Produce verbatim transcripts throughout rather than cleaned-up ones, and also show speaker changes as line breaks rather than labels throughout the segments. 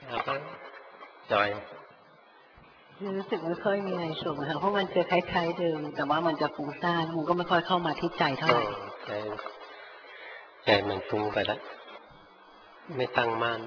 เราก็จอย
รู้สึกไม่ค่อยมีอะไรสุขนะคะเพราะมันจะคล้ายๆเดิมแต่ว่ามันจะฟุ้งซ่านมันก็ไม่ค่อยเข้ามาที่ใจเท่าไหร่
ใจใจมันฟุ้งไปแล้วไม่ตั้งมั่น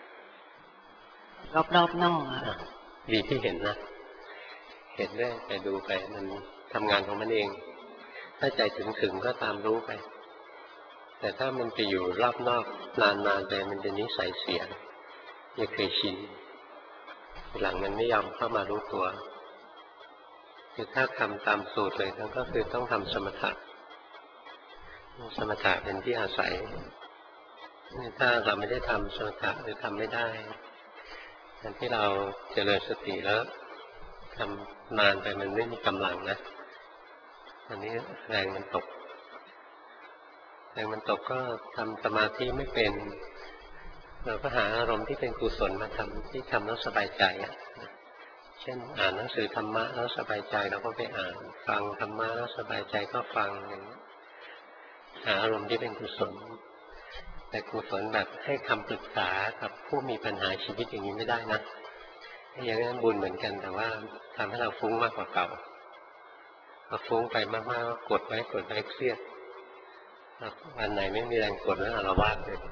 รอบๆนอกอ่ะ
ดีที่เห็นนะเห็นได้ไปดูไปมันทำงานของมันเองถ้าใจถึงๆก็ตามรู้ไปแต่ถ้ามันไปอยู่รอบนอกนานๆไปมันจะนิสัยเสียยังเคยชินหลังมันไม่ยอมเข้ามารู้ตัวคือถ้าทำตามสูตรเลยก็คือต้องทำสมถะสมถะเป็นที่อาศัยถ้าเราไม่ได้ทำสมถะหรือทำไม่ได้การที่เราเจริญสติแล้วทำนานไปมันไม่มีกำลังนะอันนี้แรงมันตกแรงมันตกก็ทำสมาธิไม่เป็นเราก็หาอารมณ์ที่เป็นกุศลมาทำที่ทำแล้วสบายใจอ่ะเช่นอ่านหนังสือธรรมะแล้วสบายใจเราก็ไปอ่านฟังธรรมะแล้วสบายใจก็ฟังอย่างนี้หาอารมณ์ที่เป็นกุศลแต่กุศลแบบให้คำปรึกษากับผู้มีปัญหาชีวิตอย่างนี้ไม่ได้นะอย่างนั้นบุญเหมือนกันแต่ว่าทำให้เราฟุ้งมากกว่าเก่าพอฟุ้งไปมากๆก็กดไว้กดไว้เครียดวันไหนไม่มีแรงกดแล้วอาละวาดเลย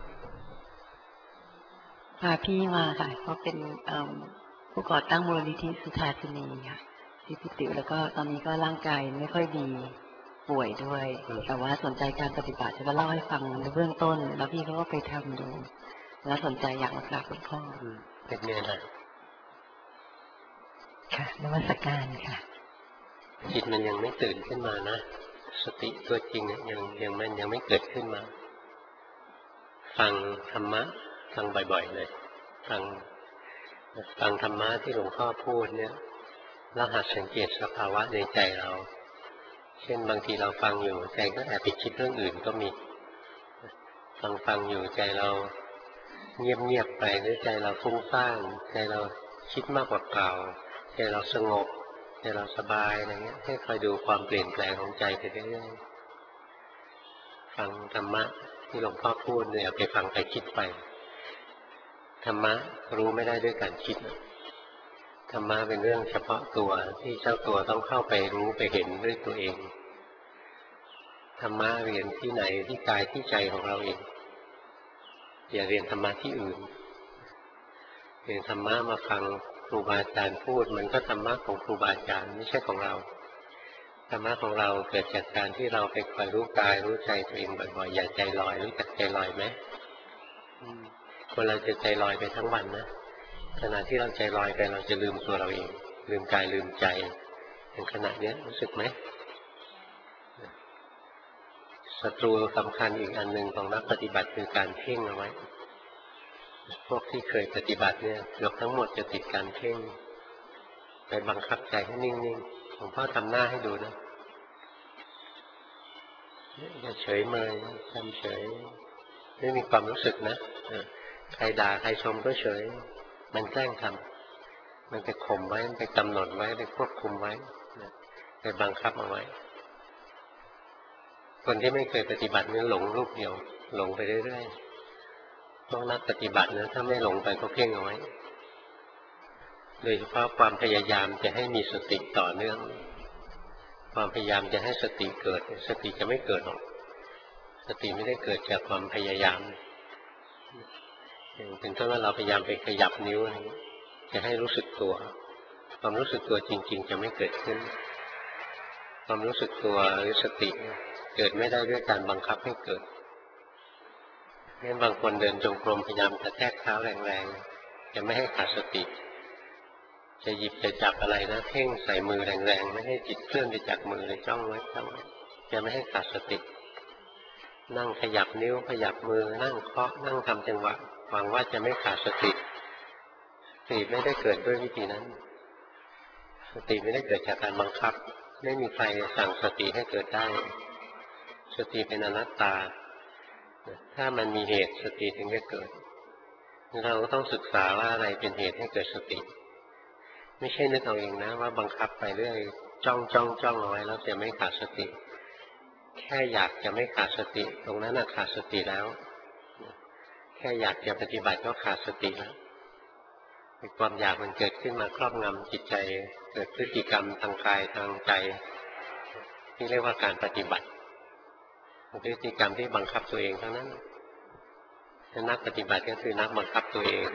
พาพี่มาค่ะเขาเป็นผู้ก่อตั้งมูลนิธิสุทาสินีค่ะที่พิติแล้วก็ตอนนี้ก็ร่างกายไม่ค่อยดีป่วยด้วยแต่ว่าสนใจการปฏิบัติจะมาเล่าให้ฟังในเบื้องต้นแล้วพี่เขาก็ไปทำดูแล้วสนใจอยากมากราบหลวงพ่อ
เป็นไงล่ะ
ค่ะนมัสการค่ะ
จิตมันยังไม่ตื่นขึ้นมานะสติตัวจริงยังยังมันยังไม่เกิดขึ้นมาฟังธรรมะฟังบ่อยๆเลยฟังฟังธรรมะที่หลวงพ่อพูดเนี่ยแล้วหัดสังเกตสภาวะในใจเราเช่นบางทีเราฟังอยู่ใจก็แอบไปคิดเรื่องอื่นก็มีฟังฟังอยู่ใจเราเงียบๆไปหรือใจเราฟุ้งซ่านใจเราคิดมากกว่าเก่าใจเราสงบใจเราสบายอะไรเงี้ยให้คอยดูความเปลี่ยนแปลงของใจไปเรื่อยๆฟังธรรมะที่หลวงพ่อพูดเนี่ยไปฟังไปคิดไปธรรมะรู้ไม่ได้ด้วยการคิดธรรมะเป็นเรื่องเฉพาะตัวที่เจ้าตัวต้องเข้าไปรู้ไปเห็นด้วยตัวเองธรรมะเรียนที่ไหนที่กายที่ใจของเราเองอย่าเรียนธรรมะที่อื่นเรียนธรรมะมาฟังครูบาอาจารย์พูดมันก็ธรรมะของครูบาอาจารย์ไม่ใช่ของเราธรรมะของเราเกิดจากการที่เราไปคอยรู้กายรู้ใจตัวเองบ่อยๆอย่าใจลอยรู้จักใจลอยไหมคนเราจะใจลอยไปทั้งวันนะขณะที่เราใจลอยไปเราจะลืมตัวเราเองลืมกายลืมใจในขณะนี้รู้สึกไหมศัตรูสำคัญอีกอันหนึ่งของนักปฏิบัติคือการเพ่งเอาไว้พวกที่เคยปฏิบัติเนี่ยเกือบทั้งหมดจะติดการเพ่งไปบังคับใจให้นิ่งๆหลวงพ่อทำหน้าให้ดูนะอย่าเฉยเมยทำเฉยไม่มีความรู้สึกนะใครด่าใครชมก็เฉยมันแกล้งทำมันไปข่มไว้มันไปกำหนดไว้ไปควบคุมไว้ไปบังคับเอาไว้คนที่ไม่เคยปฏิบัติเนี่ยหลงรูปเดียวหลงไปเรื่อยๆต้องนักปฏิบัตินะถ้าไม่หลงไปก็เพ่งเอาไว้โดยเฉพาะความพยายามจะให้มีสติต่อเนื่องความพยายามจะให้สติเกิดสติจะไม่เกิดหรอกสติไม่ได้เกิดจากความพยายามอย่างเป็นต้นว่าเราพยายามไปขยับนิ้วอะไรจะให้รู้สึกตัวความรู้สึกตัวจริงๆจะไม่เกิดขึ้นความรู้สึกตัวหรือสติเกิดไม่ได้ด้วยการบังคับให้เกิดงั้นบางคนเดินจงกรมพยายามกระแทกเท้าแรงๆจะไม่ให้ขาดสติจะหยิบจะจับอะไรนะเพ่งใส่มือแรงๆไม่ให้จิตเคลื่อนไปจากมือเลยจ้องไว้จ้องไว้จะไม่ให้ขาดสตินั่งขยับนิ้วขยับมือนั่งเคาะนั่งทำจังหวะหวังว่าจะไม่ขาดสติสติไม่ได้เกิดด้วยวิธีนั้นสติไม่ได้เกิดจากการบังคับไม่มีใครสั่งสติให้เกิดได้สติเป็นอนัตตาถ้ามันมีเหตุสติถึงจะเกิดเราก็ต้องศึกษาว่าอะไรเป็นเหตุให้เกิดสติไม่ใช่นึกเอาเองนะว่าบังคับไปเรื่อยจ้องจ้องจ้องเอาไว้แล้วจะไม่ขาดสติแค่อยากจะไม่ขาดสติตรงนั้นขาดสติแล้วแค่อยากจะปฏิบัติก็ขาดสติแล้วความอยากมันเกิดขึ้นมาครอบงำจิตใจเกิดพฤติกรรมทางกายทางใจที่เรียกว่าการปฏิบัติพฤติกรรมที่บังคับตัวเองทั้งนั้นนักปฏิบัติก็คือนักบังคับตัวเอง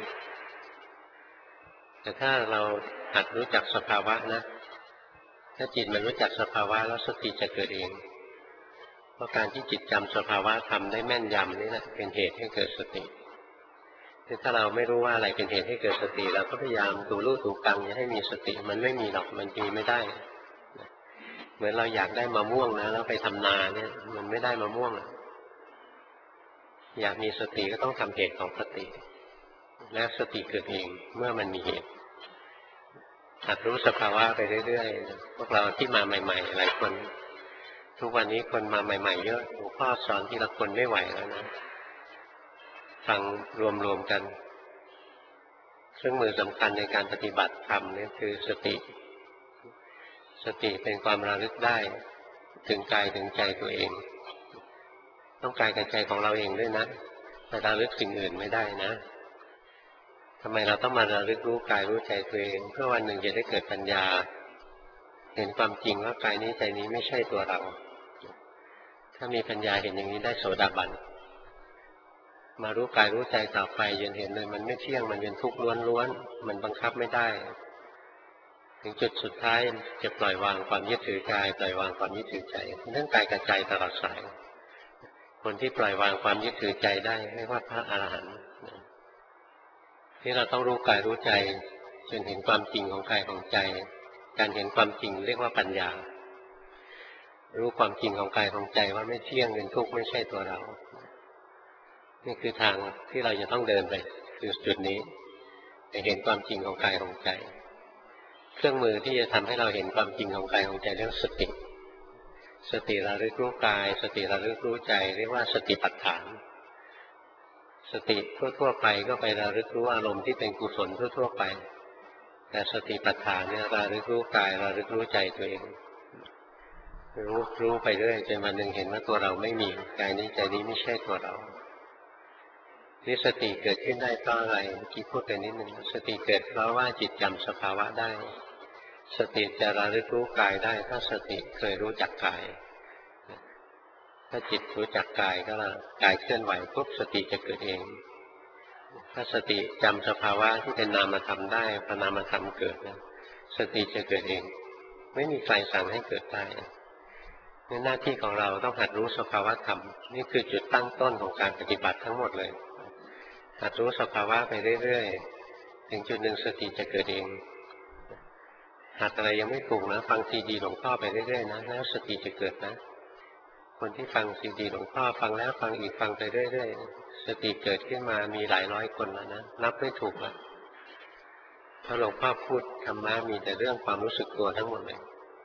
แต่ถ้าเราหัดรู้จักสภาวะนะถ้าจิตมันรู้จักสภาวะแล้วสติจะเกิดเองเพราะการที่จิตจำสภาวะทำได้แม่นยำนี่แหละเป็นเหตุให้เกิดสติถ้าเราไม่รู้ว่าอะไรเป็นเหตุให้เกิดสติเราก็พยายามดูรู้ดูกังอย่าให้มีสติมันไม่มีหรอกมันมีไม่ได้เหมือนเราอยากได้มะม่วงนะแล้วไปทำนาเนี่ยมันไม่ได้มะม่วงอยากมีสติก็ต้องทำเหตุของสติและสติเกิดเองเมื่อมันมีเหตุหัดรู้สภาวะไปเรื่อยๆพวกเราที่มาใหม่ๆหลายคนทุกวันนี้คนมาใหม่ๆเยอะหลวงพ่อสอนทีละคนไม่ไหวแล้วนะฟังรวมๆกันเครื่องมือสำคัญในการปฏิบัติธรรมนี่คือสติสติเป็นความระลึกได้ถึงกายถึงใจตัวเองต้องกายกับใจของเราเองด้วยนะแต่ระลึกสิ่งอื่นไม่ได้นะทำไมเราต้องมาระลึกรู้กายรู้ใจตัวเองเพื่อวันหนึ่งจะได้เกิดปัญญาเห็นความจริงว่ากายนี้ใจนี้ไม่ใช่ตัวเราถ้ามีปัญญาเห็นอย่างนี้ได้โสดาบันมารู้กายรู้ใจต่อไปจนเห็นเลยมันไม่เที่ยงมันเป็นทุกข์ล้วนๆมันบังคับไม่ได้ถึงจุดสุดท้ายจะปล่อยวางความยึดถือกายปล่อยวางความยึดถือใจเรื่องกายกับใจตลอดสายคนที่ปล่อยวางความยึดถือใจได้เรียกว่าพระอรหันต์ที่เราต้องรู้กายรู้ใจจนเห็นความจริงของกายของใจการเห็นความจริงเรียกว่าปัญญารู้ความจริงของกายของใจว่าไม่เที่ยงเป็นทุกข์ไม่ใช่ตัวเรานี่คือทางที่เราจะต้องเดินไปคือจุดนี้จะเห็นความจริงของกายของใจเครื่องมือที่จะทำให้เราเห็นความจริงของกายของใจเรียกสติสติระลึกรู้กายสติระลึกรู้ใจเรียกว่าสติปัฏฐานสติทั่วๆไปก็ไประลึกรู้อารมณ์ที่เป็นกุศลทั่วๆไปแต่สติปัฏฐานเนี่ยระลึกรู้กายระลึกรู้ใจตัวเองรู้รู้ไปเรื่อยจนวันหนึ่งเห็นว่าตัวเราไม่มีกายนี้ใจนี้ไม่ใช่ตัวเรานี่สติเกิดขึ้นได้เพราะอะไรเมื่อกี้พูดไปนิดนึงสติเกิดเพราะว่าจิตจำสภาวะได้สติจะระลึกรู้กายได้ถ้าสติเคยรู้จักกายถ้าจิตรู้จักกายก็ละกายเคลื่อนไหวปุ๊บสติจะเกิดเองถ้าสติจำสภาวะที่เป็นนามธรรมได้พอนามธรรมเกิดนะสติจะเกิดเองไม่มีใครสั่งให้เกิดได้นี่หน้าที่ของเราต้องหัดรู้สภาวะธรรมนี่คือจุดตั้งต้นของการปฏิบัติทั้งหมดเลยหัดรู้สภาวะไปเรื่อยๆถึงจุดหนึ่งสติจะเกิดเองหัดอะไรยังไม่ถูกนะฟังซีดีหลวงพ่อไปเรื่อยๆนะแล้วสติจะเกิดนะคนที่ฟังซีดีหลวงพ่อฟังแล้วฟังอีกฟังไปเรื่อยๆสติเกิดขึ้นมามีหลายร้อยคนแล้วนะนับไม่ถูกแล้วเพราะหลวงพ่อพูดธรรมะมีแต่เรื่องความรู้สึกตัวทั้งหมดเลย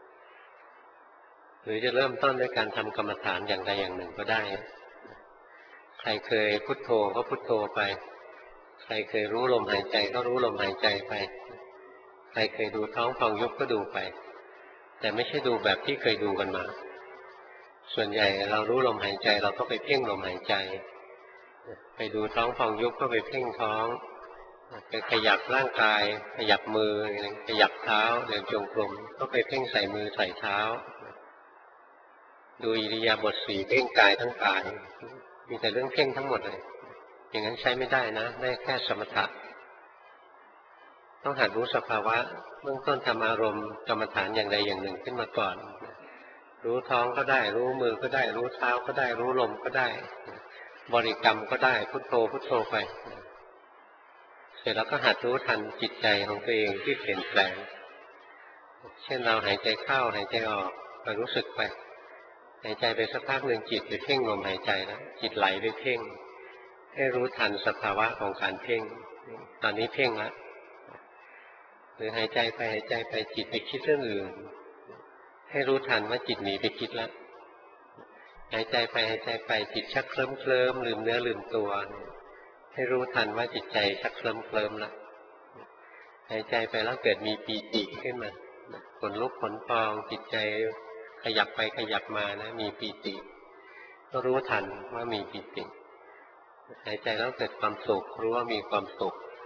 หรือจะเริ่มต้นด้วยการทำกรรมฐานอย่างใดอย่างหนึ่งก็ได้ใครเคยพุทโธก็พุทโธไปใครเคยรู้ลมหายใจก็รู้ลมหายใจไปใครเคยดูท้องพองยุบก็ดูไปแต่ไม่ใช่ดูแบบที่เคยดูกันมาส่วนใหญ่เรารู้ลมหายใจเราก็ไปเพ่งลมหายใจไปดูท้องพองยุบก็ไปเพ่งท้องไปขยับร่างกายขยับมือขยับเท้าเดินจงกรมก็ไปเพ่งใส่มือใส่เท้าดูอิริยาบถสี่เพ่งกายทั้งกายมีแต่เรื่องเพ่งทั้งหมดเลยอย่างนั้นใช้ไม่ได้นะได้แค่สมถะต้องหัดรู้สภาวะเบื้องต้นทำอารมณ์กรรมฐานอย่างใดอย่างหนึ่งขึ้นมาก่อนรู้ท้องก็ได้รู้มือก็ได้รู้เท้าก็ได้รู้ลมก็ได้บริกรรมก็ได้พุทโธพุทโธไปเสร็จแล้วก็หัดรู้ทันจิตใจของตัวเองที่เปลี่ยนแปลงเช่นเราหายใจเข้าหายใจออกไปรู้สึกไปหายใจไปสักพักหนึ่งจิตไปเพ่งลมหายใจแล้วจิตไหลไปเพ่งให้รู้ทันสภาวะของการเพ่งตอนนี้เพ่งแล้วหรือหายใจไปหายใจไปจิตไปคิดเรื่องอื่นให้รู้ทันว่าจิตหนีไปคิดแล้วหายใจไปหายใจไปจิตชักเคลิ้มเคลิ้มลืมเนื้อลืมตัวให้รู้ทันว่าจิตใจชักเคลิ้มเคลิ้มแล้วหายใจไปแล้วเกิดมีปีติขึ้นมาขนลุกขนพองจิตใจขยับไปขยับมานะมีปีติก็รู้ทันว่ามีปีติหายใจแล้วเกิดความสุขรู้ว่ามีความสุข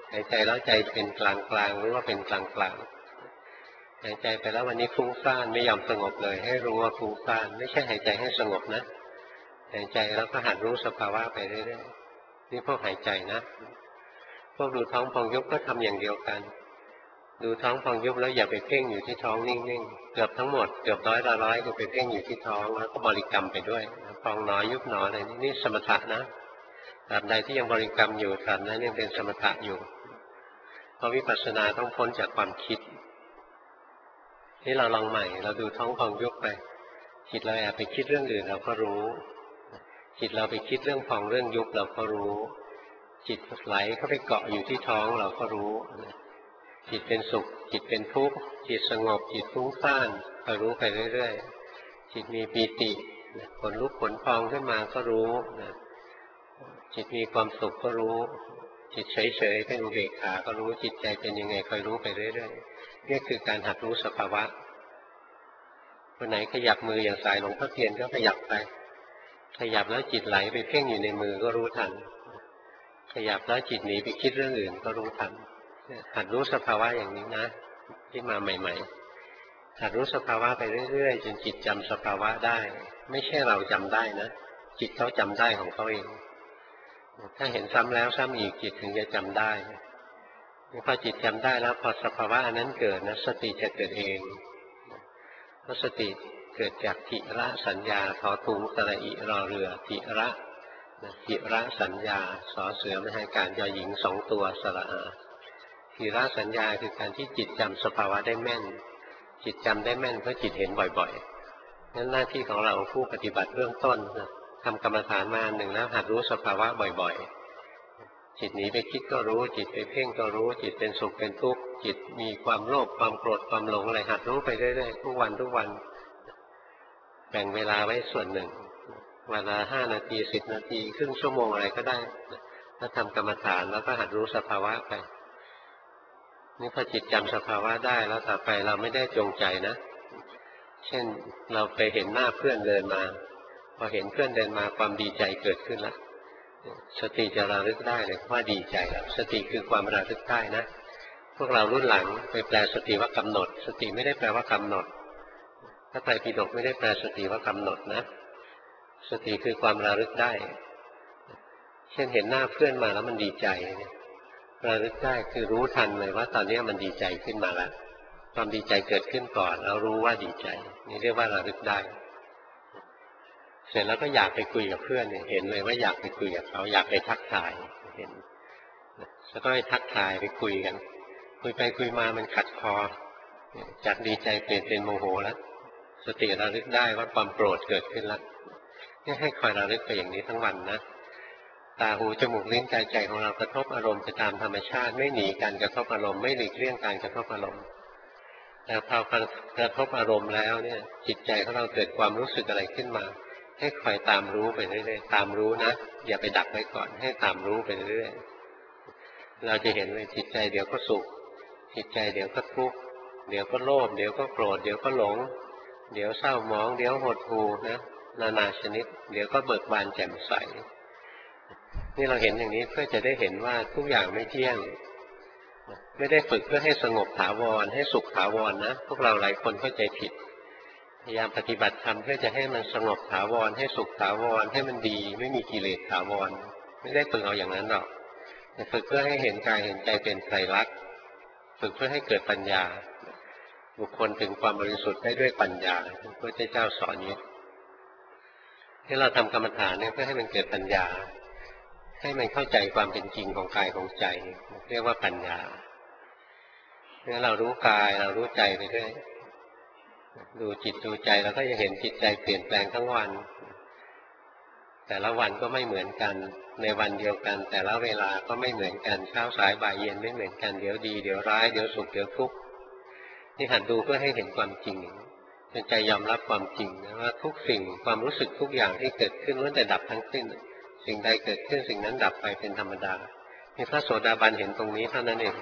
หายใจแล้วใจเป็นกลางกลางรู้ว่าเป็นกลางกลางหายใจไปแล้ววันนี้ฟุ้งซ่านไม่ยอมสงบเลยให้รู้ว่าฟุ้งซ่านไม่ใช่หายใจให้สงบนะหายใจแล้วก็หัดรู้สภาวะไปเรื่อยๆนี่พวกหายใจนะพวกดูท้องพองยุบก็ทำอย่างเดียวกันดูท้องพองยุบแล้วอย่าไปเพ่งอยู่ที่ท้องนิ่งๆเกือบทั้งหมดเกือบร้อยละร้อยก็ไปเพ่งอยู่ที่ท้องแล้วก็บริกรรมไปด้วยพองน้อยยุบหนออะไรนี่นี่สมถะนะตราบใดที่ยังบริกรรมอยู่ตราบนั้นยังเป็นสมถะอยู่เพราะวิปัสสนาต้องพ้นจากความคิดนี่เราลองใหม่เราดูท้องพองยุบไปจิตเราแอบไปคิดเรื่องอื่นเราก็รู้จิตเราไปคิดเรื่องพองเรื่องยุบเราก็รู้จิตไหลเข้าไปเกาะอยู่ที่ท้องเราก็รู้จิตเป็นสุขจิตเป็นทุกข์จิตสงบจิตฟุ้งซ่านก็รู้ไปเรื่อยๆจิตมีปีติขนลุกขนพองขึ้นมาก็รู้จิตมีความสุขก็รู้จิตเฉยๆเป็นอุเบกขาก็รู้จิตใจเป็นยังไงคอยรู้ไปเรื่อยๆนี่คือการหัดรู้สภาวะคนไหนขยับมืออย่างสายหลวงพ่อเทียนก็ขยับไปขยับแล้วจิตไหลไปเพ่งอยู่ในมือก็รู้ทันขยับแล้วจิตหนีไปคิดเรื่องอื่นก็รู้ทันหัดรู้สภาวะอย่างนี้นะที่มาใหม่ๆหัดรู้สภาวะไปเรื่อยๆจนจิตจำสภาวะได้ไม่ใช่เราจำได้นะจิตเขาจำได้ของเขาเองถ้าเห็นซ้ำแล้วซ้ำอีกจิตถึงจะจำได้พอจิตจำได้แล้วพอสภาวะอันนั้นเกิดนะสติจะเกิดเองเพราะสติเกิดจากทิระสัญญาทอทุงสระอิรอเรือทิระทิระสัญญาสอเสือไม่ให้การยอหญิงสองตัวสระอาทิระสัญญาคือการที่จิตจำสภาวะได้แม่นจิตจำได้แม่นเพราะจิตเห็นบ่อยๆนั้นหน้าที่ของเราผู้ปฏิบัติเบื้องต้นทำกรรมฐานมาหนึ่งแล้วหัดรู้สภาวะบ่อยๆจิตหนีไปคิดก็รู้จิตไปเพ่งก็รู้จิตเป็นสุขเป็นทุกข์จิตมีความโลภความโกรธความหลงอะไรหัดรู้ไปเรื่อยๆทุกวันทุกวันแบ่งเวลาไว้ส่วนหนึ่งเวลาห้านาทีสิบนาทีครึ่งชั่วโมงอะไรก็ได้ถ้าทำกรรมฐานแล้วก็หัดรู้สภาวะไปนี่พอจิตจำสภาวะได้แล้วต่อไปเราไม่ได้จงใจนะเช่นเราไปเห็นหน้าเพื่อนเดินมาพอเห็นเพื่อนเดินมาความดีใจเกิดขึ้นแล้วสติจะระลึกได้เลยว่าดีใจแล้วสติคือความระลึกได้นะพวกเรารุ่นหลังไปแปลสติว่ากำหนดสติไม่ได้แปลว่ากำหนดพระไตรปิฎกไม่ได้แปลสติว่ากำหนดนะสติคือความระลึกได้เช่นเห็นหน้าเพื่อนมาแล้วมันดีใจระลึกได้คือรู้ทันเลยว่าตอนนี้มันดีใจขึ้นมาแล้วความดีใจเกิดขึ้นก่อนแล้วรู้ว่าดีใจนี่เรียกว่าระลึกได้เสร็จแล้วก็อยากไปคุยกับเพื่อนเห็นเลยว่าอยากไปคุยกับเขาอยากไปทักทายเห็นแล้วก็ไปทักทายไปคุยกันคุยไปคุยมามันขัดคอจากดีใจเปลี่ยนเป็นโมโหแล้วสติระลึกได้ว่าความโกรธเกิดขึ้นแล้วนี่ให้คอยระลึกไปอย่างนี้ทั้งวันนะตาหูจมูกลิ้นกายใจของเรากระทบอารมณ์ไปตามธรรมชาติไม่หนีการกระทบอารมณ์ไม่หลีกเลี่ยงการกระทบอารมณ์แต่พอกระทบอารมณ์แล้วเนี่ยจิตใจของเราเกิดความรู้สึกอะไรขึ้นมาให้คอยตามรู้ไปเรื่อยๆตามรู้นะอย่าไปดักไว้ก่อนให้ตามรู้ไปเรื่อยๆเราจะเห็นเลยจิตใจเดี๋ยวก็สุขจิตใจเดี๋ยวก็ทุกข์เดี๋ยวก็โลภเดี๋ยวก็โกรธเดี๋ยวก็หลงเดี๋ยวเศร้าหมองเดี๋ยวหดหู่นะนานาชนิดเดี๋ยวก็เบิกบานแจ่มใสนี่เราเห็นอย่างนี้เพื่อจะได้เห็นว่าทุกอย่างไม่เที่ยงไม่ได้ฝึกเพื่อให้สงบถาวรให้สุขถาวรนะพวกเราหลายคนเข้าใจผิดพยายามปฏิบัติธรรมเพื่อจะให้มันสงบถาวรให้สุขถาวรให้มันดีไม่มีกิเลสถาวรไม่ได้ฝึกเอาอย่างนั้นหรอกแต่ฝึกเพื่อให้เห็นกายเห็นใจเป็นไตรลักษณ์ฝึกเพื่อให้เกิดปัญญาบุคคลถึงความบริสุทธิ์ได้ด้วยปัญญาพระพุทธเจ้าสอนนี้ที่เราทำกรรมฐานเนี่ยเพื่อให้มันเกิดปัญญาให้มันเข้าใจความเป็นจริงของกายของใจเรียกว่าปัญญาเนี่ยเรารู้กายเรารู้ใจไปเรื่อยดูจิตดูใจเราก็จะเห็นจิตใจเปลี่ยนแปลงทั้งวันแต่ละวันก็ไม่เหมือนกันในวันเดียวกันแต่ละเวลาก็ไม่เหมือนกันเช้าสายบ่ายเย็นไม่เหมือนกันเดี๋ยวดีเดี๋ยวร้ายเดี๋ยวสุขเดี๋ยวทุกข์นี่หัดดูเพื่อให้เห็นความจริงจนใจยอมรับความจริงนะว่าทุกสิ่งความรู้สึกทุกอย่างที่เกิดขึ้นล้วนแต่ดับทั้งสิ้นสิ่งใดเกิดขึ้นสิ่งนั้นดับไปเป็นธรรมดามีพระโสดาบันเห็นตรงนี้เท่านั้นเอง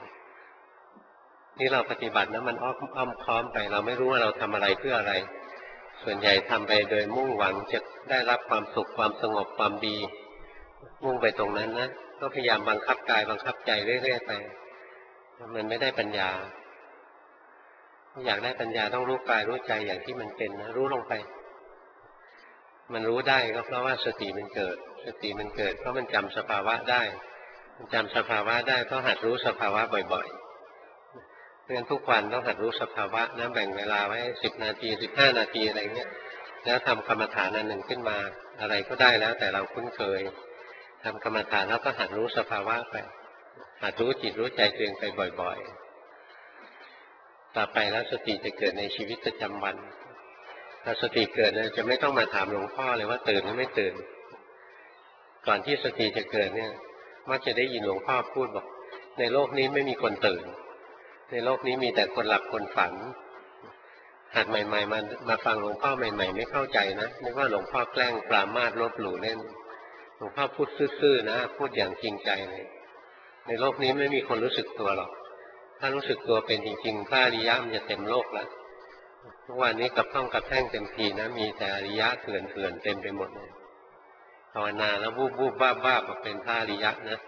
นี่เราปฏิบัตินะมันอ้อมอ้อมค้อมไปเราไม่รู้ว่าเราทำอะไรเพื่ออะไรส่วนใหญ่ทำไปโดยมุ่งหวังจะได้รับความสุขความสงบความดีมุ่งไปตรงนั้นนะก็พยายามบังคับกายบังคับใจเรื่อยๆไปมันไม่ได้ปัญญาอยากได้ปัญญาต้องรู้กายรู้ใจอย่างที่มันเป็นนะรู้ลงไปมันรู้ได้ก็เพราะว่าสติมันเกิดสติมันเกิดเพราะมันจำสภาวะได้มันจำสภาวะได้เพราะหัดรู้สภาวะบ่อยๆเพราะฉะนั้นทุกวันต้องหัดรู้สภาวะนะแบ่งเวลาไว้สิบนาทีสิบห้านาทีอะไรเงี้ยแล้วทำกรรมฐานอันหนึ่งขึ้นมาอะไรก็ได้แล้วแต่เราคุ้นเคยทำกรรมฐานแล้วก็หัดรู้สภาวะไปหัดรู้จิตรู้ใจตัวเองไปบ่อยๆต่อไปแล้วสติจะเกิดในชีวิตประจำวันถ้าสติเกิดเนี่ยจะไม่ต้องมาถามหลวงพ่อเลยว่าตื่นหรือไม่ตื่นก่อนที่สติจะเกิดเนี่ยมักจะได้ยินหลวงพ่อพูดบอกในโลกนี้ไม่มีคนตื่นในโลกนี้มีแต่คนหลับคนฝันหัดใหม่ๆมามาฟังหลวงพ่อใหม่ๆไม่เข้าใจนะนึกว่าหลวงพ่อแกล้งปรามาสลบหลู่เล่นหลวงพ่อพูดซื่อๆนะพูดอย่างจริงใจเลยในโลกนี้ไม่มีคนรู้สึกตัวหรอกถ้ารู้สึกตัวเป็นจริงๆพระอริยะมันจะเต็มโลกแล้วทุกวันนี้กับท่องกับแท่งเต็มทีนะมีแต่อริยะเถื่อนเถื่อนเต็มไปหมดเลยภาวนาแล้วบูบบูบบ้าบ้าเป็นพระอริยะนะ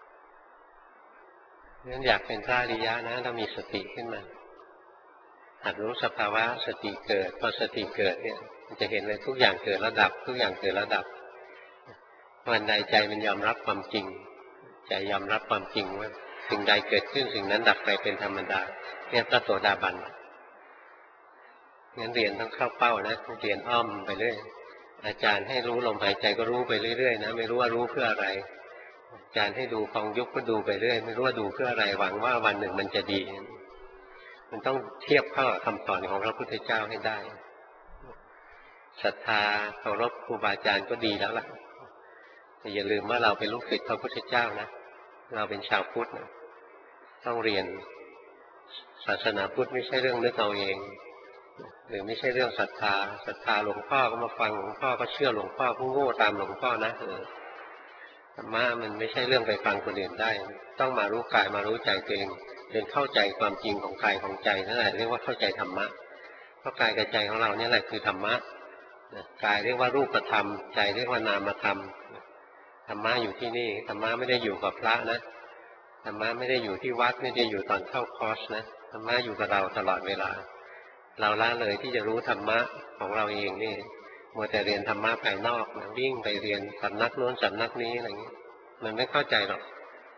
งั้นอยากเป็นพระอริยะนะต้องมีสติขึ้นมาหัดรู้สภาวะสติเกิดพอสติเกิดเนี่ยมันจะเห็นเลยทุกอย่างเกิดระดับทุกอย่างเกิดระดับวันใดใจมันยอมรับความจริงใจยอมรับความจริงว่าสิ่งใดเกิดขึ้นสิ่งนั้นดับไปเป็นธรรมดาเนี่ยพระโสดาบันงั้นเรียนต้องเข้าเป้านะเรียนอ้อมไปเรื่อยอาจารย์ให้รู้ลมหายใจก็รู้ไปเรื่อยๆนะไม่รู้ว่ารู้เพื่ออะไรอาจารย์ให้ดูกองยุบก็ดูไปเรื่อยไม่รู้ว่าดูเพื่ออะไรหวังว่าวันหนึ่งมันจะดีมันต้องเทียบเข้ากับคำสอนของพระพุทธเจ้าให้ได้ศรัทธาเคารพครูบาอาจารย์ก็ดีแล้วล่ะแต่อย่าลืมว่าเราเป็นลูกศิษย์พระพุทธเจ้านะเราเป็นชาวพุทธนะต้องเรียนศาสนาพุทธไม่ใช่เรื่องนึกเอาเองหรือไม่ใช่เรื่องศรัทธาศรัทธาหลวงพ่อก็มาฟังหลวงพ่อก็เชื่อหลวงพ่อผู้โง่ตามหลวงพ่อนะธรรมะมันไม่ใช่เรื่องไปฟังคนอื่นได้ต้องมารู้กายมารู้ใจตัวเองจนเข้าใจความจริงของกายของใจนั่นแหละเรียกว่าเข้าใจธรรมะเพราะกายกับใจของเราเนี่ยแหละคือธรรมะกายเรียกว่ารูปธรรมใจเรียกว่านามธรรมธรรมะอยู่ที่นี่ธรรมะไม่ได้อยู่กับพระนะธรรมะไม่ได้อยู่ที่วัดไม่ได้อยู่ตอนเข้าคอร์สนะธรรมะอยู่กับเราตลอดเวลาเราละเลยที่จะรู้ธรรมะของเราเองนี่มัวแต่เรียนธรรมะภายนอกนะวิ่งไปเรียนสำนักโน้นสำนักนี้อะไรอย่างนี้มันไม่เข้าใจหรอก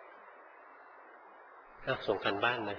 อ้าวส่งกันบ้านเลย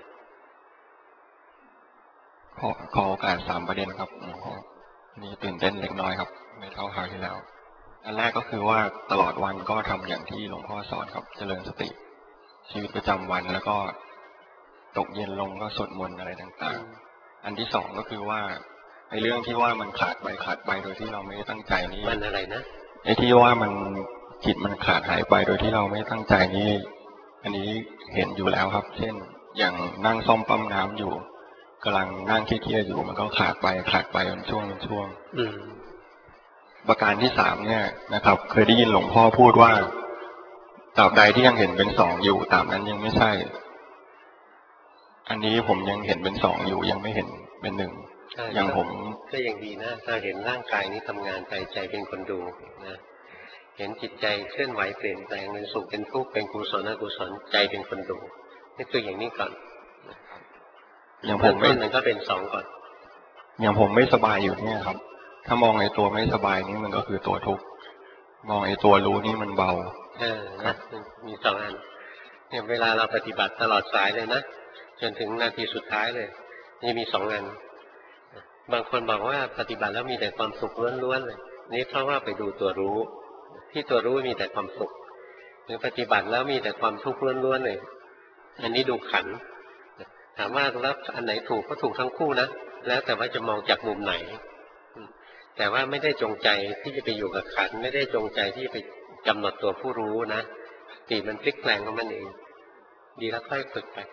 ขอขอโอกาสสามประเด็นครับนี่ตื่นเต้นเล็กน้อยครับไม่เท่าคราวที่แล้วอันแรกก็คือว่าตลอดวันก็ทำอย่างที่หลวงพ่อสอนครับเจริญสติชีวิตประจำวันแล้วก็ตกเย็นลงก็สวดมนต์อะไรต่างๆอันที่สองก็คือว่าไอ้เรื่องที่ว่ามันขาดไปขาดไปโดยที่เราไม่ได้ตั้งใจนี่
มันอะไรนะ
ไอ้ที่ว่ามันจิตมันขาดหายไปโดยที่เราไม่ตั้งใจนี่อันนี้เห็นอยู่แล้วครับเช่นอย่างนั่งซ่อมปั๊มน้ำอยู่กำลังนั่งเครียดๆอยู่มันก็ขาดไปขาดไปเป็นช่วงเป็นช่วงประการที่สามเนี่ยนะครับเคยได้ยินหลวงพ่อพูดว่าตราบใดที่ยังเห็นเป็นสองอยู่ตราบนั้นยังไม่ใช่อันนี้ผมยังเห็นเป็นสองอยู่ยังไม่เห็นเป็นหนึ่งอย่างผม
ก็ยังดีนะถ้าเห็นร่างกายนี้ทำงานใจใจเป็นคนดูนะเห็นจิตใจเคลื่อนไหวเปลี่ยนแปลงเป็นสุขเป็นทุกข์เป็นกุศลอกุศลใจเป็นคนดูนี่ตัวอย่างนี้ก่อน
อย่างผมไม่
มันก็เป็นสองก่อน
อย่างผมไม่สบายอยู่เนี่ยครับถ้ามองไอ้ตัวไม่สบายนี่มันก็คือตัวทุกข์มองไอ้ตัวรู้นี่มันเบา
เออนะมีสองอันเนี่ยเวลาเราปฏิบัติตลอดสายเลยนะจนถึงนาทีสุดท้ายเลยนี่มีสองอันบางคนบอกว่าปฏิบัติแล้วมีแต่ความสุขล้วนๆเลยนี่เพราะว่าไปดูตัวรู้ที่ตัวรู้มีแต่ความสุขหรือปฏิบัติแล้วมีแต่ความทุกข์ล้วนๆเลยอันนี้ดูขันถามว่าแล้วอันไหนถูกก็ถูกทั้งคู่นะแล้วแต่ว่าจะมองจากมุมไหนแต่ว่าไม่ได้จงใจที่จะไปอยู่กับขันไม่ได้จงใจที่จะไปกำหนดตัวผู้รู้นะสติมันพลิกแปลงของมันเองดีแล้วค่อยฝึกไป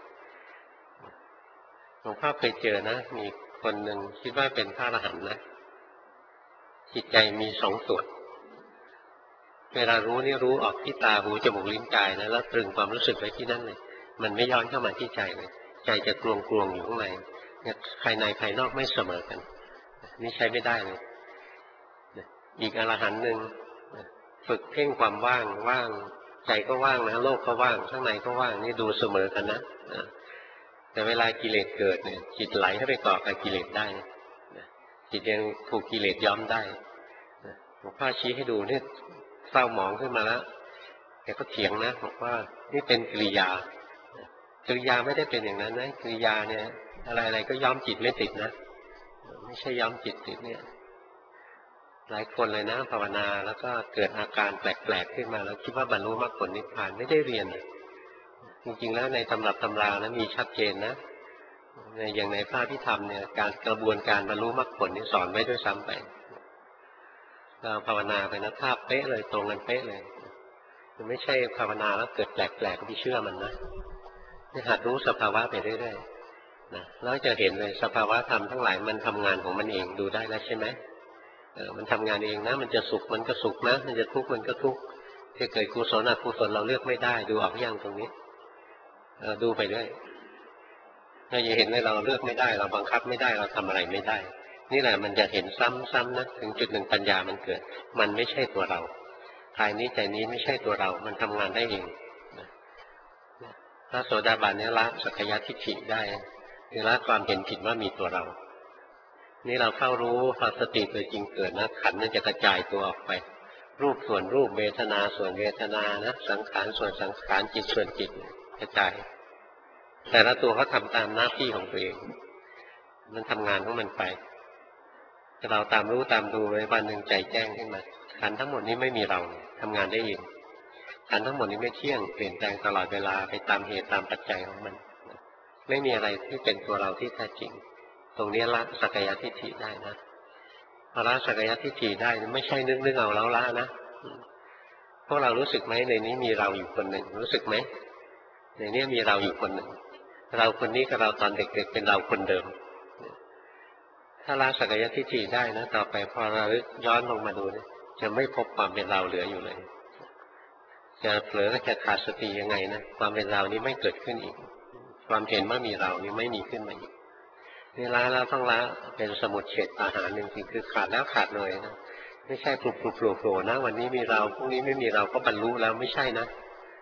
หลวงพ่อเคยเจอนะมีคนหนึ่งคิดว่าเป็นพระอรหันต์นะจิตใจมีสองส่วนเวลารู้นี่รู้ออกที่ตาหูจมูกลิ้นกายนะแล้วตรึงความรู้สึกไว้ที่นั่นเลยมันไม่ย้อนเข้ามาที่ใจเลยใจจะกลวงกลวงอยู่ข้างในภายในภายนอกไม่เสมอกันนี่ใช้ไม่ได้เลยอีกอรหันต์หนึ่งฝึกเพ่งความว่างว่างใจก็ว่างนะโลกก็ว่างข้างในก็ว่างนี่ดูเสมอกันนะแต่เวลากิเลสเกิดเนี่ยจิตไหลเข้าไปเกาะกับกิเลสได้จิตยังถูกกิเลสย้อมได้หลวงพ่อชี้ให้ดูเนี่ยเศร้าหมองขึ้นมาแล้วแกก็เถียงนะบอกว่านี่เป็นกิริยากิริยาไม่ได้เป็นอย่างนั้นนะกิริยาเนี่ยอะไรๆก็ย้อมจิตไม่ติดนะไม่ใช่ย้อมจิตติดเนี่ยหลายคนเลยนะภาวนาแล้วก็เกิดอาการแปลกๆขึ้นมาแล้วคิดว่าบรรลุมรรคผลนิพพานไม่ได้เรียนจริงๆแล้วในตำรับตำรานะมีชัดเจนนะในอย่างในพระพิธรรมเนี่ยการกระบวนการบรรลุมรรคผลนี่สอนไว้ด้วยซ้ำไปเราภาวนาไปนะภาพเป๊ะเลยตรงกันเป๊ะเลยมันไม่ใช่ภาวนาแล้วเกิดแปลกๆที่เชื่อมันนะนี่หัดรู้สภาวะไปเรื่อยๆนะแล้วจะเห็นเลยสภาวะธรรมทั้งหลายมันทำงานของมันเองดูได้แล้วใช่ไหมเออมันทำงานเองนะมันจะสุขมันก็สุขนะมันจะทุกข์มันก็ทุกข์ที่เกิดกุศลอกุศลเราเลือกไม่ได้ดูออกยังตรงนี้เออดูไปเรื่อยเราจะเห็นเลยเราเลือกไม่ได้เราบังคับไม่ได้เราทำอะไรไม่ได้นี่แหละมันจะเห็นซ้ำๆนะถึงจุดหนึ่งปัญญามันเกิดมันไม่ใช่ตัวเรากายนี้ใจนี้ไม่ใช่ตัวเรามันทำงานได้เองพระโสดาบันเนี่ยละสักกายทิฏฐิได้คือละความเห็นผิดว่ามีตัวเรานี่เราเข้ารู้พอสติตัวจริงเกิดนะขันธ์มันจะกระจายตัวออกไปรูปส่วนรูปเวทนาส่วนเวทนานะสังขารส่วนสังขารจิตส่วนจิตกระจายแต่ละตัวเขาทำตามหน้าที่ของตัวเองมันทำงานของมันไปแต่เราตามรู้ตามดูไว้วันหนึ่งใจแจ้งขึ้นมาขันธ์ทั้งหมดนี้ไม่มีเราทำงานได้เองขันธ์ทั้งหมดนี้ไม่เที่ยงเปลี่ยนแปลงตลอดเวลาไปตามเหตุตามปัจจัยของมันไม่มีอะไรที่เป็นตัวเราที่แท้จริงตรงนี้ละสักกายทิฏฐิได้นะพอละสักกายทิฏฐิได้ไม่ใช่นึกนึกเอาแล้วละนะพวกเรารู้สึกไหมในนี้มีเราอยู่คนหนึ่งรู้สึกไหมในนี้มีเราอยู่คนหนึ่งเราคนนี้กับเราตอนเด็กๆเป็นเราคนเดิมถ้าละสักกายทิฏฐิได้นะต่อไปพอเราย้อนลงมาดูจะไม่พบความเป็นเราเหลืออยู่เลยจะเผลอจะขาดสติยังไงนะความเป็นเรานี้ไม่เกิดขึ้นอีกความเห็นว่ามีเรานี้ไม่มีขึ้นมาอีกนี่ละแล้วต้องละเป็นสมุทเฉทอาหารหนึ่งจริงคือขาดแล้วขาดเลยนะไม่ใช่ปลุกปลุกโผล่ๆนะวันนี้มีเราพรุ่งนี้ไม่มีเราก็บรรลุแล้วไม่ใช่นะ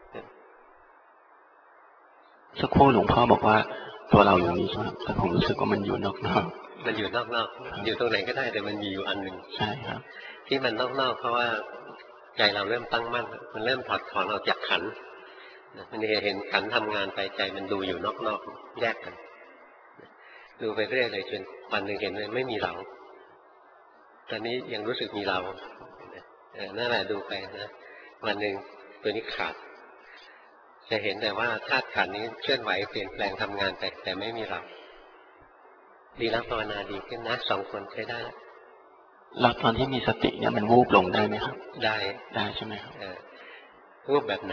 สักครู่หลวงพ่อบอกว่าตัวเราอยู่นี้ใช่ไหมแต่ผมรู้สึกว่ามันอยู่นอกๆ
มันอยู่นอกๆอยู่ตรงไหนก็ได้แต่มันมีอยู่อันหนึ่ง
ใช่ครับ
ที่มันนอกๆเพราะว่าใจเราเริ่มตั้งมั่นมันเริ่มถอดถอนออกจากขันธ์มันเห็นขันธ์ทำงานไปใจมันดูอยู่นอกๆแยกกันดูไปเรื่อยเลยจนวันหนึ่งเห็นเลยไม่มีเราตอนนี้ยังรู้สึกมีเรานั่นแหละดูไปนะวันหนึ่งตัวนี้ขาดจะเห็นแต่ว่าธาตุขันธ์นี้เคลื่อนไหวเปลี่ยนแปลงทำงานแต่แต่ไม่มีเราดีแล้วภาวนาดีขึ้นนะสองคนใช้ได้
แล้วตอนที่มีสติเนี่ยมันวูบลงได้ไหมครับ
ได้
ได้ใช่ไหมครับ
วูบแบบไหน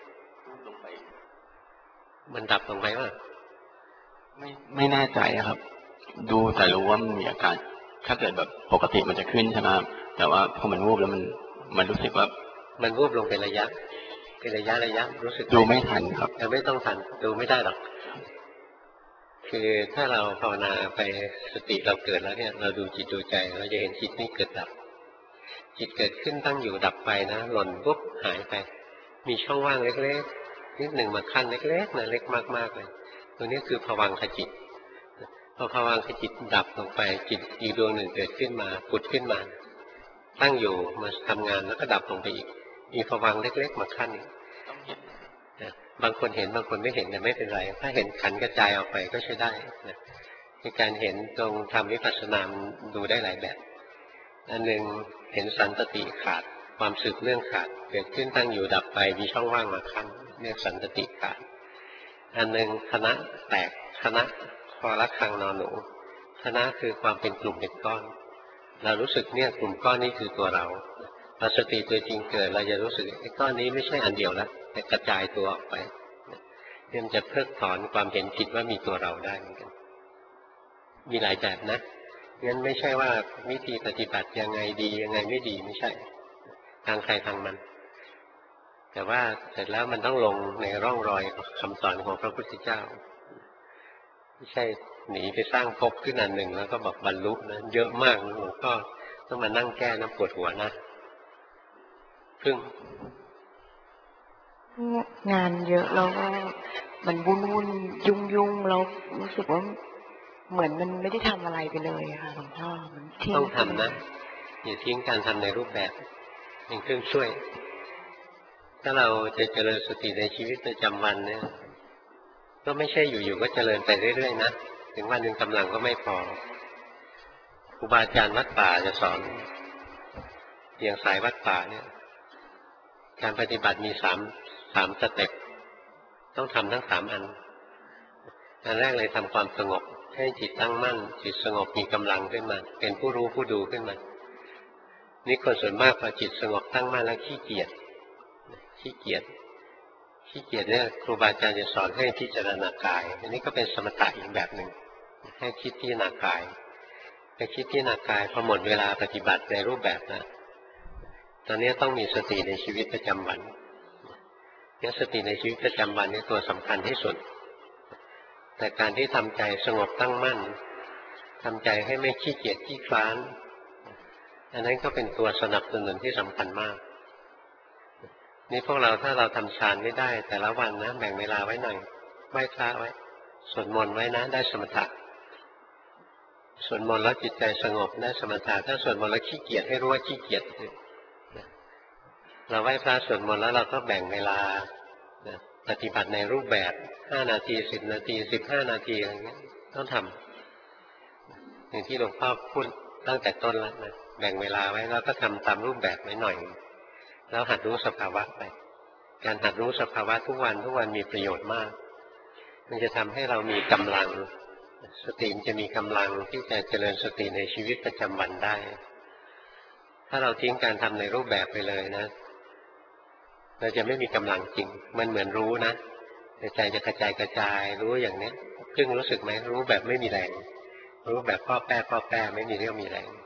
มันดับลงไปว่า
ไม่ไม่แน่ใจครับดูแต่รู้ว่ามันมีอาการถ้าเกิดแบบปกติมันจะขึ้นใช่ไหมแต่ว่าพอมันวูบแล้วมันมันรู้สึกว่า
มันวูบลงเป็นระยะเป็นระยะระยะรู้สึก
ดูไม่ทันครับ
ยังไม่ต้องทันดูไม่ได้หรอกคือถ้าเราภาวนาไปสติเราเกิดแล้วเนี่ยเราดูจิตดูใจเราจะเห็นจิตนี่เกิดดับจิตเกิดขึ้นตั้งอยู่ดับไปนะหล่นปุ๊บหายไปมีช่องว่างเล็กๆนิดหนึ่งมาขั้นเล็กๆนะเล็กมากๆเลยตัวนี้คือภวังคจิตพอภวังคจิตดับลงไปจิตอีกดวงหนึ่งเกิดขึ้นมาผุดขึ้นมาตั้งอยู่มาทำงานแล้วก็ดับลงไปอีกมีภวังเล็กๆมาขั้นบางคนเห็นบางคนไม่เห็นแต่ไม่เป็นไรถ้าเห็นขันกระจายออกไปก็ใช้ได้นะในการเห็นตรงทำวิปัสสนาดูได้หลายแบบอันหนึ่งเห็นสันตติขาดความสืบเนื่องขาดเกิดขึ้นตั้งอยู่ดับไปมีช่องว่างมาขั้นเรียกสันตติขาดอันหนึ่งคณะแตกคณะคอละคังนอนหนูคณะคือความเป็นกลุ่มเป็นก้อนเรารู้สึกเนี่ยกลุ่มก้อนนี้คือตัวเราพอสติตัวจริงเกิดเราจะรู้สึกไอ้ก้อนนี้ไม่ใช่อันเดียวแล้วแต่กระจายตัวออกไปเนี่ยมันจะเพิกถอนความเห็นผิดว่ามีตัวเราได้เหมือนกันมีหลายแบบนะงั้นไม่ใช่ว่าวิธีปฏิบัติยังไงดียังไงไม่ดีไม่ใช่ทางใครทางมันแต่ว่าเสร็จแล้วมันต้องลงในร่องรอยคำสอนของพระพุทธเจ้าไม่ใช่หนีไปสร้างภพขึ้นอันหนึ่งแล้วก็บอกบรรลุนะเยอะมากหลวงพ่อต้องมานั่งแก้น้ำปวดหัวนะพึ่ง
งานเยอะแล้วก็มันวุ่นวุ่นยุ่งยุ่งแล้วรู้สึกว่าเหมือนมันไม่ได้ทำอะไรไปเลยค่ะหลวงพ่อมันทิ้ง
ต้องทำนะอย่าทิ้งการทำในรูปแบบเป็นเครื่องช่วย ถ้าเราจะเจริญสติในชีวิตประจำวันเนี่ยก็ไม่ใช่อยู่ๆก็เจริญไปเรื่อยๆนะถึงวันหนึ่งกำลังก็ไม่พอครูบาอาจารย์วัดป่าจะสอนอย่างสายวัดป่าเนี่ยการปฏิบัติมีสามสามสเต็ปต้องทำทั้งสามอันอันแรกเลยทำความสงบให้จิตตั้งมั่นจิตสงบมีกำลังขึ้นมาเป็นผู้รู้ผู้ดูขึ้นมานี่คนส่วนมากพอจิตสงบตั้งมั่นแล้วขี้เกียจขี้เกียจขี้เกียจเนี่ยครูบาอาจารย์จะสอนให้พิจารณากายอันนี้ก็เป็นสมถะอีกแบบหนึ่งให้คิดพิจารณากายไปคิดพิจารณากายพอหมดเวลาปฏิบัติในรูปแบบนะตอนนี้ต้องมีสติในชีวิตประจำวันเนี่ยสติในชีวิตประจำวันนี่ตัวสำคัญที่สุดแต่การที่ทำใจสงบตั้งมั่นทำใจให้ไม่ขี้เกียจขี้คลานอันนั้นก็เป็นตัวสนับสนุนที่สำคัญมากนี่พวกเราถ้าเราทำฌานไม่ได้แต่ละวันนะแบ่งเวลาไว้หน่อยไหว้พระไว้สวดมนต์ไว้นะได้สมถะสวดมนต์แล้วจิตใจสงบได้สมถะถ้าสวดมนต์แล้วขี้เกียจให้รู้ว่าขี้เกียจเราไหว้พระสวดมนต์แล้วเราก็แบ่งเวลาปฏิบัติในรูปแบบห้านาทีสิบนาทีสิบห้านาทีอะไรเงี้ยต้องทำอย่างที่หลวงพ่อพูดตั้งแต่ต้นแล้วนะแบ่งเวลาไว้แล้วก็ทำตามรูปแบบไว้หน่อยแล้วหัดรู้สภาวะไปการหัดรู้สภาวะทุกวันทุกวันมีประโยชน์มากมันจะทำให้เรามีกำลังสติจะมีกำลังที่จะเจริญสติในชีวิตประจำวันได้ถ้าเราทิ้งการทำในรูปแบบไปเลยนะเราจะไม่มีกำลังจริงมันเหมือนรู้นะแต่ใจจะกระจายกระจายรู้อย่างนี้เพิ่งรู้สึกไหมรู้แบบไม่มีแรงรู้แบบพ่อแป้พ่อแป้ไม่มีเรี่ยวมีแรง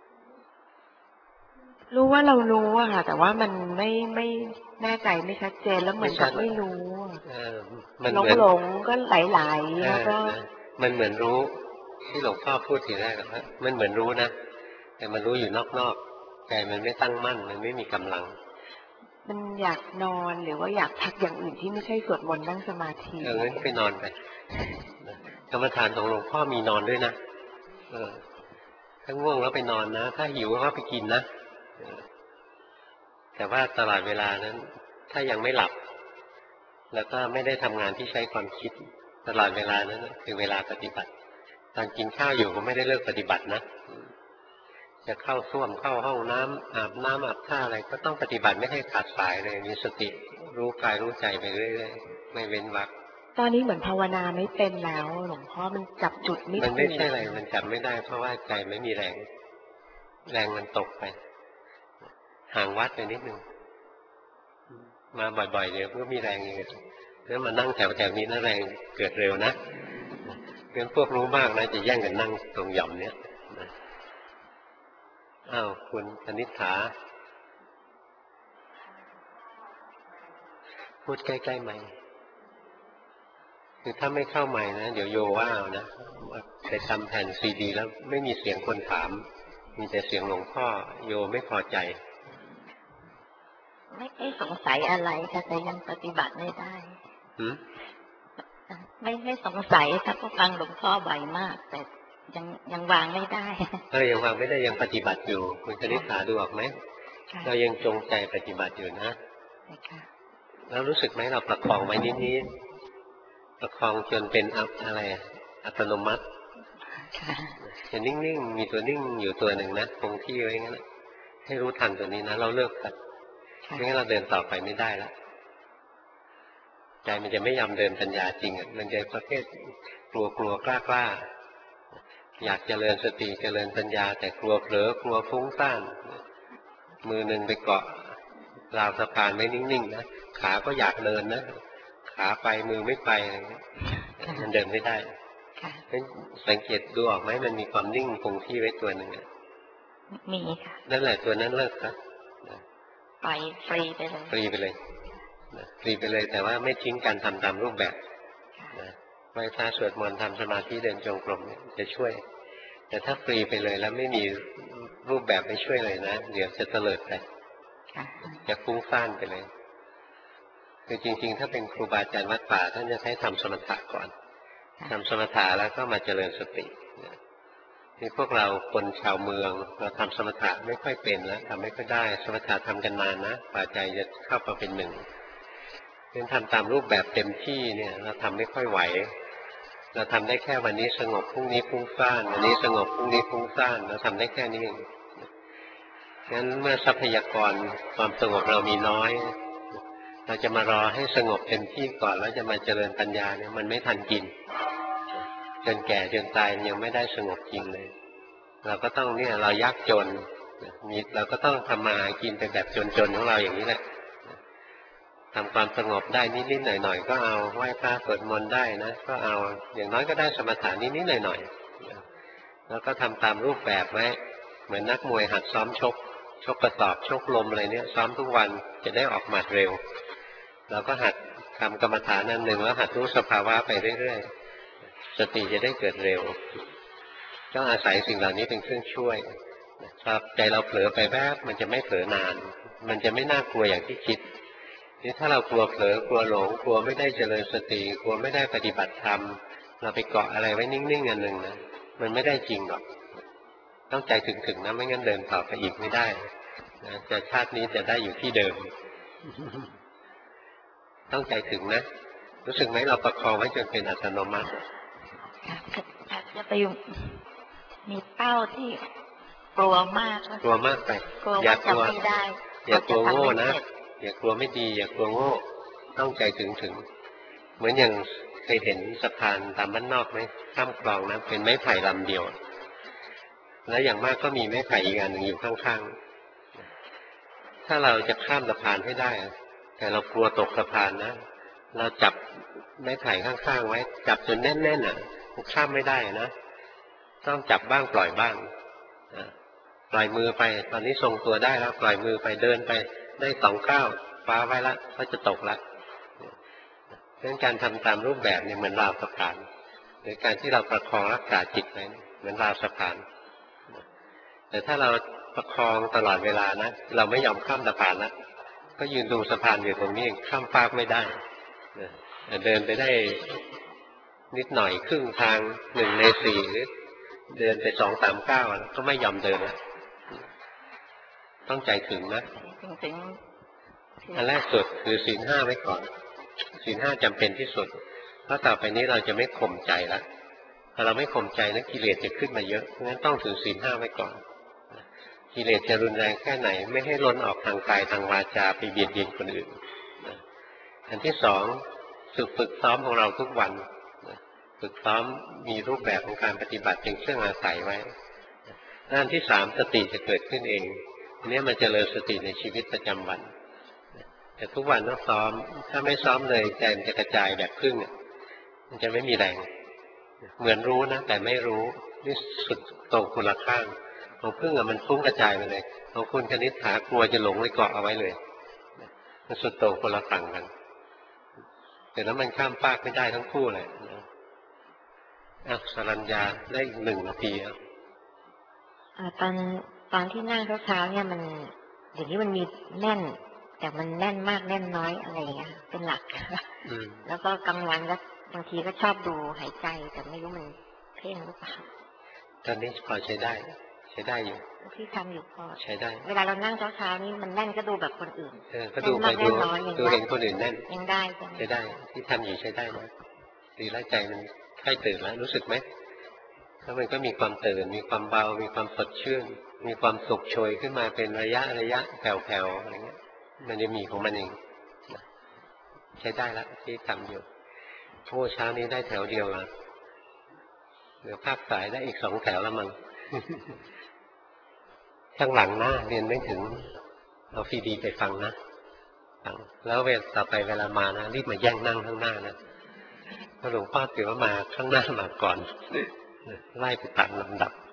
รู้ว่าเรารู้อะค่ะแต่ว่ามันไม่ไม่แน่ใจไม่ชัดเจนแล้วเหมือนกับไม่รู้
มัน
หลงหลงก็ไหลๆแล้วก็
มันเหมือนรู้ที่หลวงพ่อพูดทีแรกว่ามันเหมือนรู้นะแต่มันรู้อยู่นอกๆใจมันไม่ตั้งมั่นมันไม่มีกำลัง
มันอยากนอนหรือว่าอยากพักอย่างอื่นที่ไม่ใช่สวดมนต์นั่งสมาธิ
เอองั้นไปนอนไปกรรมฐานของหลวงพ่อมีนอนด้วยนะเออถ้าง่วงแล้วไปนอนนะถ้าหิวก็ไปกินนะแต่ว่าตลอดเวลานั้นถ้ายังไม่หลับแล้วก็ไม่ได้ทำงานที่ใช้ความคิดตลอดเวลานั้นคือเวลาปฏิบัติตอนกินข้าวอยู่ก็ไม่ได้เลิกปฏิบัตินะจะเข้าส้วมเข้าห้องน้ำอาบน้ำอาบท่าอะไรก็ต้องปฏิบัติไม่ให้ขาดสายเลยมีสติรู้กายรู้ใจไปเรื่อยๆไม่เว้นวรรค
ตอนนี้เหมือนภาวนาไม่เป็นแล้วหลวงพ่อมันจับจุดไม่ถูก
มันไม่ใช่อะไรมันจับไม่ได้เพราะว่าใจไม่มีแรงแรงมันตกไปห่างวัดไปนิดนึงมาบ่อยๆเดี๋ยวก็มีแรงอย่างเงี้ยแล้วมานั่งแถวๆนี้นะแรงเกิดเร็วนะเพื่อนพวกรู้มากนะจะแย่งกันนั่งตรงหย่อมเนี้ยอ้าวคุณคณิษฐาพูดใกล้ๆใหม่คือถ้าไม่เข้าใหม่นะเดี๋ยวโยว่าเอานะไปทำแผ่นซีดีแล้วไม่มีเสียงคนถามมีแต่เสียงหลวงพ่อโยไม่พอใจ
ไม่ไม่สงสัยอะไรค่ะแต่ยังปฏิบัติไม่ได้ไม่ไม่สงสัยค่ะก็ฟังหลวงพ่อบ่อยมากแต่ยังยังวางไม่ได้
เออยังวางไม่ได้ยังปฏิบัติอยู่คุณคณิษฐาดูออกไหมเรายังจงใจปฏิบัติอยู่นะแล้วรู้สึกไหมเราประคองไว้นิดๆประคองจนเป็นอะไรอัตโนมัติจะนิ่งๆมีตัวนิ่งอยู่ตัวหนึ่งนะคงที่ไว้งั้นให้รู้ทันตัวนี้นะเราเลิกกันไม่งั้นเราเดินต่อไปไม่ได้แล้วใจมันจะไม่ยอมเดินปัญญาจริงอ่ะมันจะประเภทกลัวกลัวกล้ากล้าอยากเจริญสติเจริญปัญญาแต่กลัวเผลอกลัวฟุ้งซ่านมือหนึ่งไปเกาะราวสะพานไม่นิ่งๆนะขาก็อยากเดินนะขาไปมือไม่ไปมันเดินไม่ได้สังเกตดูออกไหมมันมีความนิ่งคงที่ไว้ตัวหนึ่ง
มีค่ะ
นั่นแหละตัวนั้นเลิกครับ
ไปฟรีไปเลย
ฟรีไปเลยฟรีไปเลยแต่ว่าไม่ทิ้งการทำตามรูปแบบไหว้พระสวดมนต์ทำสมาธิเดินจงกรมจะช่วยแต่ถ้าฟรีไปเลยแล้วไม่มีรูปแบบไม่ช่วยเลยนะเดี๋ยวจะเตลิดไปจะฟุ้งซ่านไปเลยคือจริงๆถ้าเป็นครูบาอาจารย์วัดป่าท่านจะให้ทำสมถะก่อนทำสมถะแล้วก็มาเจริญสตินี่พวกเราคนชาวเมืองเราทำสมถะไม่ค่อยเป็นแล้วทำไม่ค่อยได้สมถะทำกันนานนะป่าใจจะเข้ามาเป็นหนึ่งเรื่องทำตามรูปแบบเต็มที่เนี่ยเราทำไม่ค่อยไหวเราทำได้แค่วันนี้สงบพรุ่งนี้ฟุ้งซ่านวันนี้สงบพรุ่งนี้ฟุ้งซ่านเราทำได้แค่นี้เองงั้นเมื่อทรัพยากรความสงบเรามีน้อยเราจะมารอให้สงบเต็มที่ก่อนแล้วจะมาเจริญปัญญาเนี่ยมันไม่ทันกินจนแก่จนตายยังไม่ได้สงบจริงเลยเราก็ต้องเนี่ยเรายากจนมีเราก็ต้องทำมากินเป็นแบบจนๆของเราอย่างนี้แหละทำความสงบได้นิดๆหน่อยๆก็เอาไหว้พระสวดมนต์ได้นะก็เอาอย่างน้อยก็ได้สมถะนิดๆหน่อยๆแล้วก็ทำตามรูปแบบไว้เหมือนนักมวยหัดซ้อมชกชกกระสอบชกลมอะไรเนี่ยซ้อมทุกวันจะได้ออกหมัดเร็วเราก็หัดทำกรรมฐานอันหนึ่งแล้วหัดรู้สภาวะไปเรื่อยๆสติจะได้เกิดเร็วต้องอาศัยสิ่งเหล่านี้เป็นเครื่องช่วยครับใจเราเผลอไปแวบมันจะไม่เผลอนานมันจะไม่น่ากลัวอย่างที่คิดนี่ถ้าเรากลัวเผลอกลัวหลงกลัวไม่ได้เจริญสติกลัวไม่ได้ปฏิบัติธรรมเราไปเกาะอะไรไว้นิ่งๆอันหนึ่งนะมันไม่ได้จริงหรอกต้องใจถึงๆนะไม่งั้นเดินต่อไปอีกไม่ได้นะจะชาตินี้จะได้อยู่ที่เดิมต้องใจถึงนะรู้สึกไหมเราประคองไว้จนเป็นอัตโนมัติ
อาจจะไปมีเป้าที่กลัวมาก
กลัวมากไป
อย่ากลัวไม่ได้
อย่ากลัวโง่นะอย่ากลัวไม่ดีอย่ากลัวโง่ต้องใจถึงถึงเหมือนอย่างเคยเห็นสะพานตามบ้านนอกไหมข้ามคลองนะเป็นไม้ไผ่ลำเดียวแล้วอย่างมากก็มีไม้ไผ่อีกอันหนึ่งอยู่ข้างๆถ้าเราจะข้ามสะพานให้ได้แต่เรากลัวตกสะพานนะเราจับไม้ไผ่ข้างๆไว้จับจนแน่นๆอ่ะข้ามไม่ได้นะต้องจับบ้างปล่อยบ้างปล่อยมือไปตอนนี้ทรงตัวได้แล้วปล่อยมือไปเดินไปได้สองก้าวฟ้าไว้ละก็จะตกละเรื่องการทำตามรูปแบบเนี่ยเหมือนราวสะพานหรือการที่เราประคองรักษาจิตไว้เหมือนราวสะพานแต่ถ้าเราประคองตลอดเวลานะเราไม่ยอมข้ามสะพานนะก็ยืนดูสะพานอยู่ตรงนี้ข้ามฟากไม่ได้เดินไปได้นิดหน่อยครึ่งทางหนึ่งในสี่หรือเดินไปสองสามก้าวก็ไม่ยอมเดินนะต้องใจถึงนะ
ถึง
อันแรกสุดคือศีลห้าไว้ก่อนศีลห้าจำเป็นที่สุดเพราะต่อไปนี้เราจะไม่ข่มใจแล้วถ้าเราไม่ข่มใจนะกิเลสจะขึ้นมาเยอะเพราะงั้นต้องถือศีลห้าไว้ก่อนกิเลสจะรุนแรงแค่ไหนไม่ให้ล้นออกทางกายทางวาจาไปเบียดเบียนคนอื่นอันที่สองฝึกฝึกซ้อมของเราทุกวันฝึกซ้อมมีรูปแบบของการปฏิบัติเป็นเครื่องอาศัยไว้ด้านที่สามสติจะเกิดขึ้นเองอันนี้มันจะเจริญสติในชีวิตประจำวันแต่ทุกวันต้องซ้อมถ้าไม่ซ้อมเลยใจมันจะกระจายแบบพึ่งมันจะไม่มีแรงเหมือนรู้นะแต่ไม่รู้นี่สุดโต่งคนละข้างของพึ่งอ่ะมันฟุ้งกระจายไปเลยของคุณคณิษฐากลัวจะหลงเลยเกาะเอาไว้เลยมันสุดโต่งคนละฝั่งกันแต่แล้วมันข้ามฟากไม่ได้ทั้งคู่เลยอ่ะสรัญญาได้อีกหนึ่งนาทีอ่ะ
ตอนตอนที่นั่งเช้าๆเนี่ยมันเดี๋ยวนี้มันมีแน่นแต่มันแน่นมากแน่นน้อยอะไรอย่างเงี้ยเป็นหลักแล้วก็กลางวันก็บางทีก็ชอบดูหายใจแต่ไม่รู้มันเพ่งหรือเปล่า
ตอนนี้พอใช้ได้ใช้ได้อยู่
ที่ทำอยู่พอ
ใช้ได้
เวลาเรานั่งเช้าๆนี่มันแน่นก็ดูแบบคนอื่น
เออก็ดูไปดูดูเห็นคนอื่นแน่น
ยังได้
ใช้ได้ที่ทำอยู่ใช้ได้นะดีแล้วใจมันใกล้ตื่นแล้วรู้สึกไหมแล้วมันก็มีความตื่นมีความเบามีความสดชื่นมีความสุขโชยขึ้นมาเป็นระยะระยะแผ่วๆอะไรเงี้ยมันจะมีของมันเองใช้ได้แล้วที่ทำอยู่โอ้เช้านี้ได้แถวเดียวละเหลือภาคสายได้อีกสองแถวแล้วมั้งข้างหลังนะเรียนไม่ถึงเอาซีดีไปฟังนะฟังแล้วเวลาต่อไปเวลามานะรีบมาแย่งนั่งข้างหน้านะหลวงพ่อถือว่ามาข้างหน้ามาก่อนไล่ไปตามลำดับ